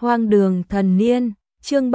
Hoang đường thần niên, chương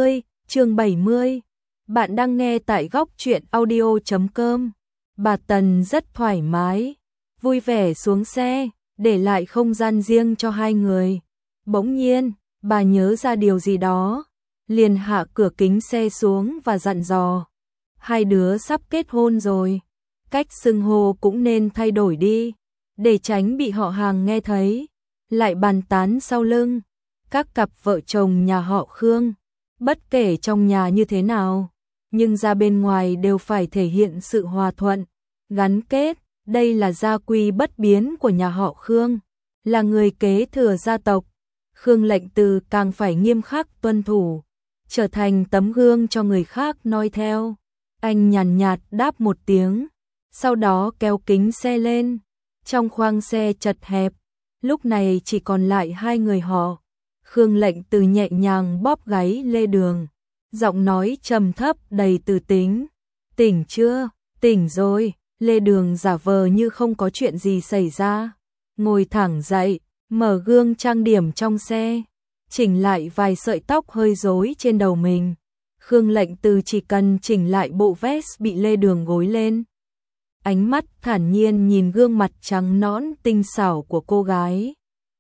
70. Bạn đang nghe tại góc truyện audio.com. Bà Tần rất thoải mái, vui vẻ xuống xe, để lại không gian riêng cho hai người. Bỗng nhiên, bà nhớ ra điều gì đó, liền hạ cửa kính xe xuống và dặn dò. Hai đứa sắp kết hôn rồi, cách xưng hô cũng nên thay đổi đi, để tránh bị họ hàng nghe thấy, lại bàn tán sau lưng. Các cặp vợ chồng nhà họ Khương, bất kể trong nhà như thế nào, nhưng ra bên ngoài đều phải thể hiện sự hòa thuận, gắn kết, đây là gia quy bất biến của nhà họ Khương, là người kế thừa gia tộc. Khương Lệnh Từ càng phải nghiêm khắc tuân thủ, trở thành tấm gương cho người khác noi theo. Anh nhàn nhạt đáp một tiếng, sau đó kéo kính xe lên, trong khoang xe chật hẹp, lúc này chỉ còn lại hai người họ. Khương Lệnh Từ nhẹ nhàng bóp gáy Lê Đường, giọng nói trầm thấp đầy từ tính. Tỉnh chưa? Tỉnh rồi. Lê Đường giả vờ như không có chuyện gì xảy ra, ngồi thẳng dậy, mở gương trang điểm trong xe, chỉnh lại vài sợi tóc hơi rối trên đầu mình. Khương Lệnh Từ chỉ cần chỉnh lại bộ vest bị Lê Đường gối lên, ánh mắt thản nhiên nhìn gương mặt trắng nõn tinh xảo của cô gái.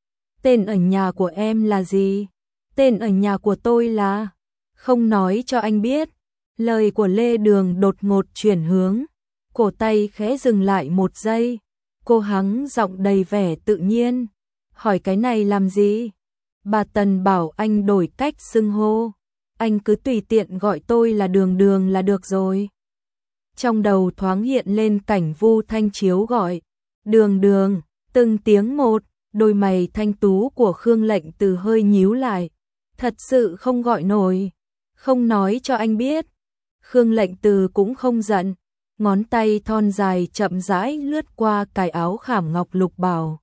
Tên ở nhà của em là gì? Tên ở nhà của tôi là... Không nói cho anh biết. Lời của Lê Đường đột ngột chuyển hướng, cổ tay khẽ dừng lại một giây. Cô hắng giọng đầy vẻ tự nhiên. Hỏi cái này làm gì? Bà Tần bảo anh đổi cách xưng hô. Anh cứ tùy tiện gọi tôi là Đường Đường là được rồi. Trong đầu thoáng hiện lên cảnh Vu Thanh Chiếu gọi Đường Đường, từng tiếng một. Đôi mày thanh tú của Khương Lệnh Từ hơi nhíu lại. Thật sự không gọi nổi. Không nói cho anh biết. Khương Lệnh Từ cũng không giận. Ngón tay thon dài chậm rãi lướt qua cài áo khảm ngọc lục bảo.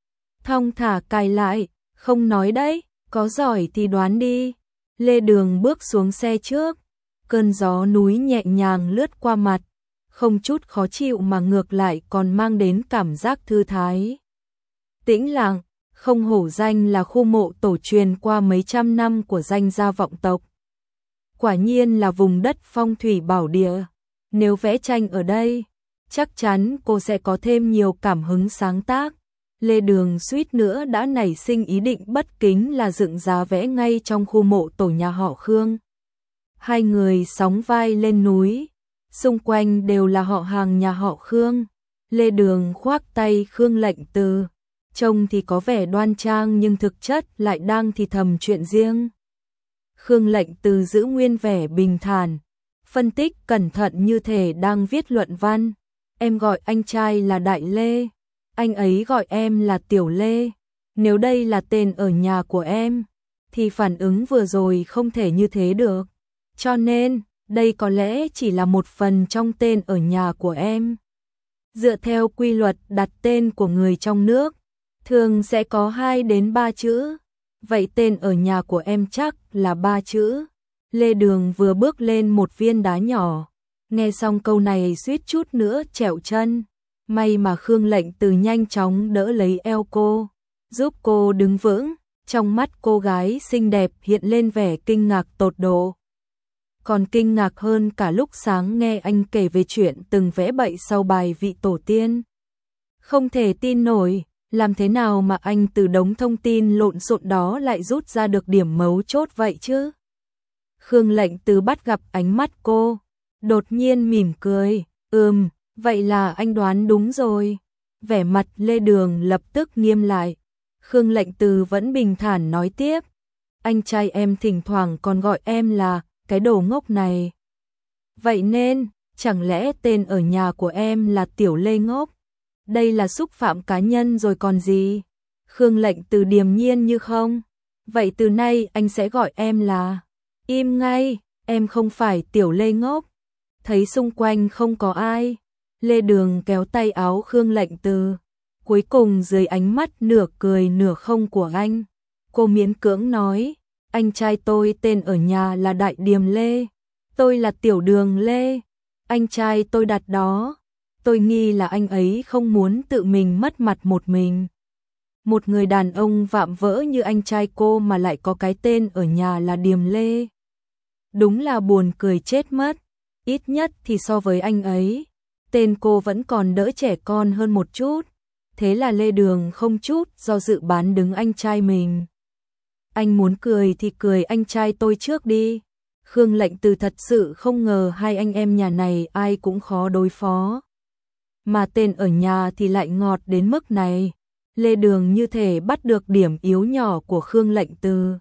Thong thả cài lại. Không nói đấy, có giỏi thì đoán đi. Lê Đường bước xuống xe trước. Cơn gió núi nhẹ nhàng lướt qua mặt, không chút khó chịu mà ngược lại còn mang đến cảm giác thư thái. Tĩnh lặng, không hổ danh là khu mộ tổ truyền qua mấy trăm năm của danh gia vọng tộc. Quả nhiên là vùng đất phong thủy bảo địa. Nếu vẽ tranh ở đây, chắc chắn cô sẽ có thêm nhiều cảm hứng sáng tác. Lê Đường suýt nữa đã nảy sinh ý định bất kính là dựng giá vẽ ngay trong khu mộ tổ nhà họ Khương. Hai người sóng vai lên núi, xung quanh đều là họ hàng nhà họ Khương. Lê Đường khoác tay Khương Lệnh Từ, trông thì có vẻ đoan trang nhưng thực chất lại đang thì thầm chuyện riêng. Khương Lệnh Từ giữ nguyên vẻ bình thản, phân tích cẩn thận như thể đang viết luận văn. Em gọi anh trai là Đại Lê, anh ấy gọi em là Tiểu Lê. Nếu đây là tên ở nhà của em, thì phản ứng vừa rồi không thể như thế được. Cho nên, đây có lẽ chỉ là một phần trong tên ở nhà của em. Dựa theo quy luật đặt tên của người trong nước, thường sẽ có 2 đến 3 chữ. Vậy tên ở nhà của em chắc là 3 chữ. Lê Đường vừa bước lên một viên đá nhỏ. Nghe xong câu này suýt chút nữa trẹo chân. May mà Khương Lệnh Từ nhanh chóng đỡ lấy eo cô, giúp cô đứng vững. Trong mắt cô gái xinh đẹp hiện lên vẻ kinh ngạc tột độ. Còn kinh ngạc hơn cả lúc sáng nghe anh kể về chuyện từng vẽ bậy sau bài vị tổ tiên. Không thể tin nổi. Làm thế nào mà anh từ đống thông tin lộn xộn đó lại rút ra được điểm mấu chốt vậy chứ? Khương Lệnh Từ bắt gặp ánh mắt cô, đột nhiên mỉm cười. Vậy là anh đoán đúng rồi. Vẻ mặt Lê Đường lập tức nghiêm lại. Khương Lệnh Từ vẫn bình thản nói tiếp. Anh trai em thỉnh thoảng còn gọi em là cái đồ ngốc này. Vậy nên, chẳng lẽ tên ở nhà của em là Tiểu Lê ngốc? Đây là xúc phạm cá nhân rồi còn gì? Khương Lệnh Từ điềm nhiên như không. Vậy từ nay anh sẽ gọi em là... Im ngay, em không phải Tiểu Lê ngốc. Thấy xung quanh không có ai, Lê Đường kéo tay áo Khương Lệnh Từ. Cuối cùng dưới ánh mắt nửa cười nửa không của anh, cô miễn cưỡng nói, anh trai tôi tên ở nhà là Đại Điềm Lê. Tôi là Tiểu Đường Lê. Anh trai tôi đặt đó. Tôi nghi là anh ấy không muốn tự mình mất mặt một mình. Một người đàn ông vạm vỡ như anh trai cô mà lại có cái tên ở nhà là Điềm Lê. Đúng là buồn cười chết mất, ít nhất thì so với anh ấy, tên cô vẫn còn đỡ trẻ con hơn một chút. Thế là Lê Đường không chút do dự bán đứng anh trai mình. Anh muốn cười thì cười anh trai tôi trước đi. Khương Lệnh Từ thật sự không ngờ hai anh em nhà này ai cũng khó đối phó. Mà tên ở nhà thì lại ngọt đến mức này. Lê Đường như thể bắt được điểm yếu nhỏ của Khương Lệnh Từ.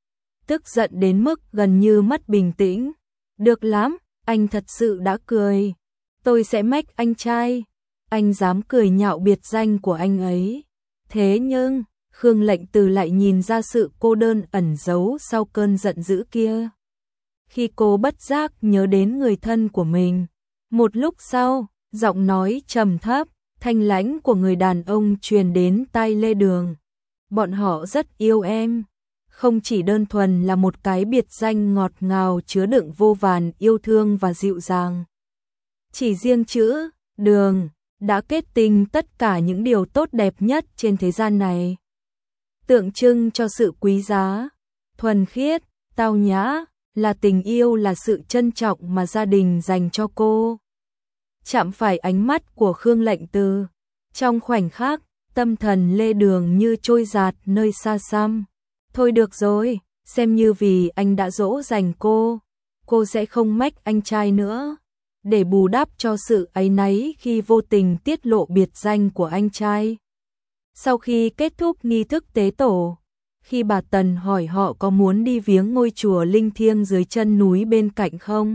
Tức giận đến mức gần như mất bình tĩnh. Được lắm, anh thật sự đã cười. Tôi sẽ mách anh trai. Anh dám cười nhạo biệt danh của anh ấy. Thế nhưng, Khương Lệnh Từ lại nhìn ra sự cô đơn ẩn giấu sau cơn giận dữ kia. Khi cô bất giác nhớ đến người thân của mình, một lúc sau, giọng nói trầm thấp, thanh lãnh của người đàn ông truyền đến tai Lê Đường. Bọn họ rất yêu em, không chỉ đơn thuần là một cái biệt danh ngọt ngào chứa đựng vô vàn yêu thương và dịu dàng. Chỉ riêng chữ Đường đã kết tinh tất cả những điều tốt đẹp nhất trên thế gian này. Tượng trưng cho sự quý giá, thuần khiết, tao nhã, là tình yêu, là sự trân trọng mà gia đình dành cho cô. Chạm phải ánh mắt của Khương Lệnh Từ, trong khoảnh khắc, tâm thần Lê Đường như trôi dạt nơi xa xăm. Thôi được rồi, xem như vì anh đã dỗ dành cô sẽ không mách anh trai nữa. Để bù đắp cho sự áy náy khi vô tình tiết lộ biệt danh của anh trai. Sau khi kết thúc nghi thức tế tổ, khi bà Tần hỏi họ có muốn đi viếng ngôi chùa linh thiêng dưới chân núi bên cạnh không,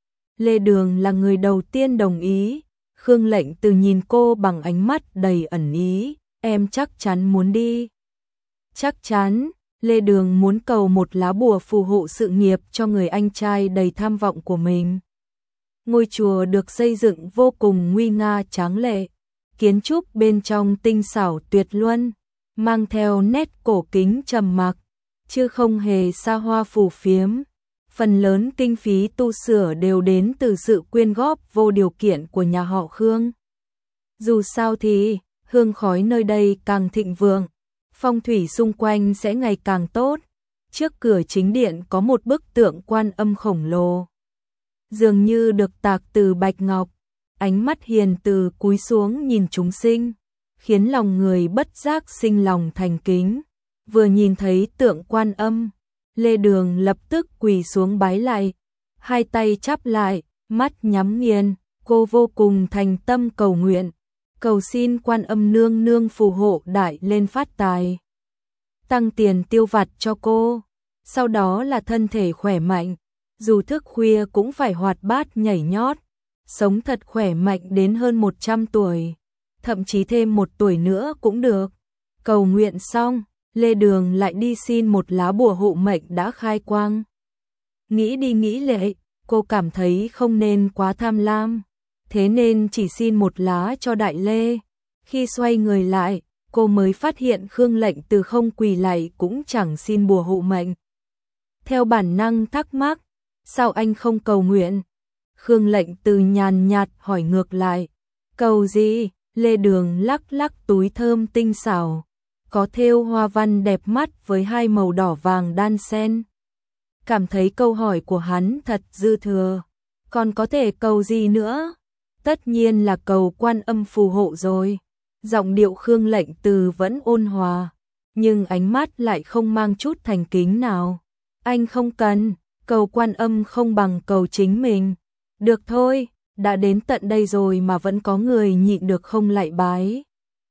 Lê Đường là người đầu tiên đồng ý. Khương Lệnh Từ nhìn cô bằng ánh mắt đầy ẩn ý. Em chắc chắn muốn đi. Chắc chắn. Lê Đường muốn cầu một lá bùa phù hộ sự nghiệp cho người anh trai đầy tham vọng của mình. Ngôi chùa được xây dựng vô cùng nguy nga tráng lệ, kiến trúc bên trong tinh xảo tuyệt luân, mang theo nét cổ kính trầm mặc, chứ không hề xa hoa phù phiếm. Phần lớn kinh phí tu sửa đều đến từ sự quyên góp vô điều kiện của nhà họ Khương. Dù sao thì, hương khói nơi đây càng thịnh vượng, phong thủy xung quanh sẽ ngày càng tốt. Trước cửa chính điện có một bức tượng Quan Âm khổng lồ, dường như được tạc từ bạch ngọc, ánh mắt hiền từ cúi xuống nhìn chúng sinh, khiến lòng người bất giác sinh lòng thành kính. Vừa nhìn thấy tượng Quan Âm, Lê Đường lập tức quỳ xuống bái lại, hai tay chắp lại, mắt nhắm nghiền, cô vô cùng thành tâm cầu nguyện, cầu xin Quan Âm nương nương phù hộ đại lên phát tài, tăng tiền tiêu vặt cho cô, sau đó là thân thể khỏe mạnh, dù thức khuya cũng phải hoạt bát nhảy nhót, sống thật khỏe mạnh đến hơn 100 tuổi, thậm chí thêm 1 tuổi nữa cũng được. Cầu nguyện xong, Lê Đường lại đi xin một lá bùa hộ mệnh đã khai quang. Nghĩ đi nghĩ lại, cô cảm thấy không nên quá tham lam, thế nên chỉ xin một lá cho Đại Lê. Khi xoay người lại, cô mới phát hiện Khương Lệnh Từ không quỳ lạy cũng chẳng xin bùa hộ mệnh. Theo bản năng thắc mắc, sao anh không cầu nguyện? Khương Lệnh Từ nhàn nhạt hỏi ngược lại. Cầu gì? Lê Đường lắc lắc túi thơm tinh xảo, có thêu hoa văn đẹp mắt với 2 màu đỏ vàng đan xen. Cảm thấy câu hỏi của hắn thật dư thừa. Còn có thể cầu gì nữa? Tất nhiên là cầu Quan Âm phù hộ rồi. Giọng điệu Khương Lệnh Từ vẫn ôn hòa, nhưng ánh mắt lại không mang chút thành kính nào. Anh không cần, cầu Quan Âm không bằng cầu chính mình. Được thôi, đã đến tận đây rồi mà vẫn có người nhịn được không lạy bái.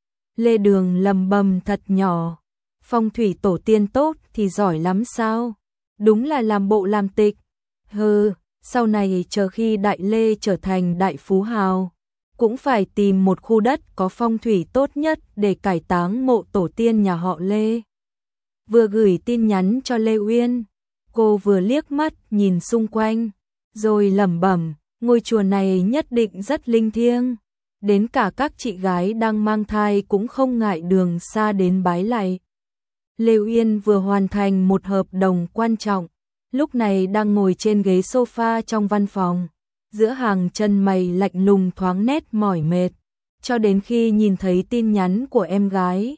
Lê Đường lầm bầm thật nhỏ, phong thủy tổ tiên tốt thì giỏi lắm sao? Đúng là làm bộ làm tịch. Hừ, sau này chờ khi Đại Lê trở thành đại phú hào, cũng phải tìm một khu đất có phong thủy tốt nhất để cải táng mộ tổ tiên nhà họ Lê. Vừa gửi tin nhắn cho Lê Uyên, cô vừa liếc mắt nhìn xung quanh, rồi lẩm bẩm, ngôi chùa này nhất định rất linh thiêng. Đến cả các chị gái đang mang thai cũng không ngại đường xa đến bái lạy. Lê Uyên vừa hoàn thành một hợp đồng quan trọng, lúc này đang ngồi trên ghế sofa trong văn phòng, giữa hàng chân mày lạnh lùng thoáng nét mỏi mệt, cho đến khi nhìn thấy tin nhắn của em gái,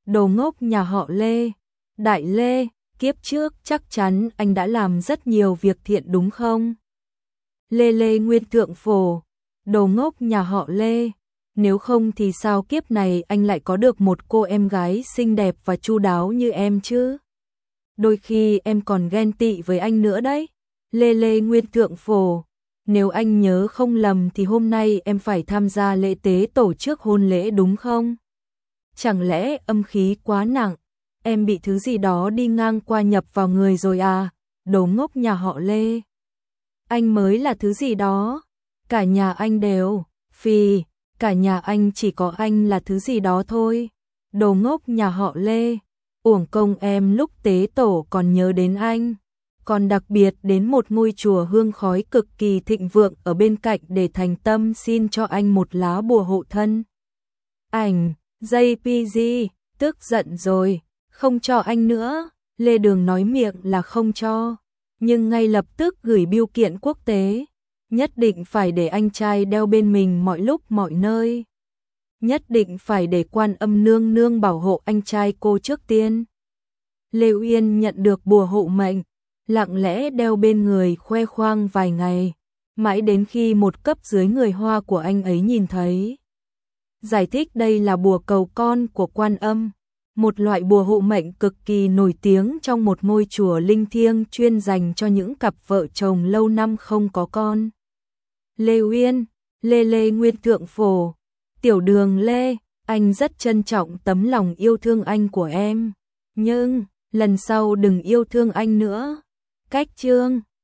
Đồ ngốc nhà họ Lê. Đại Lê, kiếp trước chắc chắn anh đã làm rất nhiều việc thiện đúng không? Lê Nguyên Thượng Phổ. Đồ ngốc nhà họ Lê. Nếu không thì sao kiếp này anh lại có được một cô em gái xinh đẹp và chu đáo như em chứ? Đôi khi em còn ghen tị với anh nữa đấy. Lê Nguyên Thượng Phổ. Nếu anh nhớ không lầm thì hôm nay em phải tham gia lễ tế tổ chức hôn lễ đúng không? Chẳng lẽ âm khí quá nặng, em bị thứ gì đó đi ngang qua nhập vào người rồi à? Đồ ngốc nhà họ Lê. Anh mới là thứ gì đó, cả nhà anh đều, phì, cả nhà anh chỉ có anh là thứ gì đó thôi. Đồ ngốc nhà họ Lê, uổng công em lúc tế tổ còn nhớ đến anh, còn đặc biệt đến một ngôi chùa hương khói cực kỳ thịnh vượng ở bên cạnh để thành tâm xin cho anh một lá bùa hộ thân. Ảnh, JPG, tức giận rồi, không cho anh nữa. Lê Đường nói miệng là không cho, nhưng ngay lập tức gửi bưu kiện quốc tế, nhất định phải để anh trai đeo bên mình mọi lúc mọi nơi. Nhất định phải để Quan Âm nương nương bảo hộ anh trai cô trước tiên. Lê Uyên nhận được bùa hộ mệnh, lặng lẽ đeo bên người khoe khoang vài ngày, mãi đến khi một cấp dưới người Hoa của anh ấy nhìn thấy. Giải thích đây là bùa cầu con của Quan Âm, một loại bùa hộ mệnh cực kỳ nổi tiếng trong một ngôi chùa linh thiêng chuyên dành cho những cặp vợ chồng lâu năm không có con. Lê Uyên, Lê Nguyên Thượng Phổ. Tiểu Đường Lê, anh rất trân trọng tấm lòng yêu thương anh của em, nhưng lần sau đừng yêu thương anh nữa. Cách chương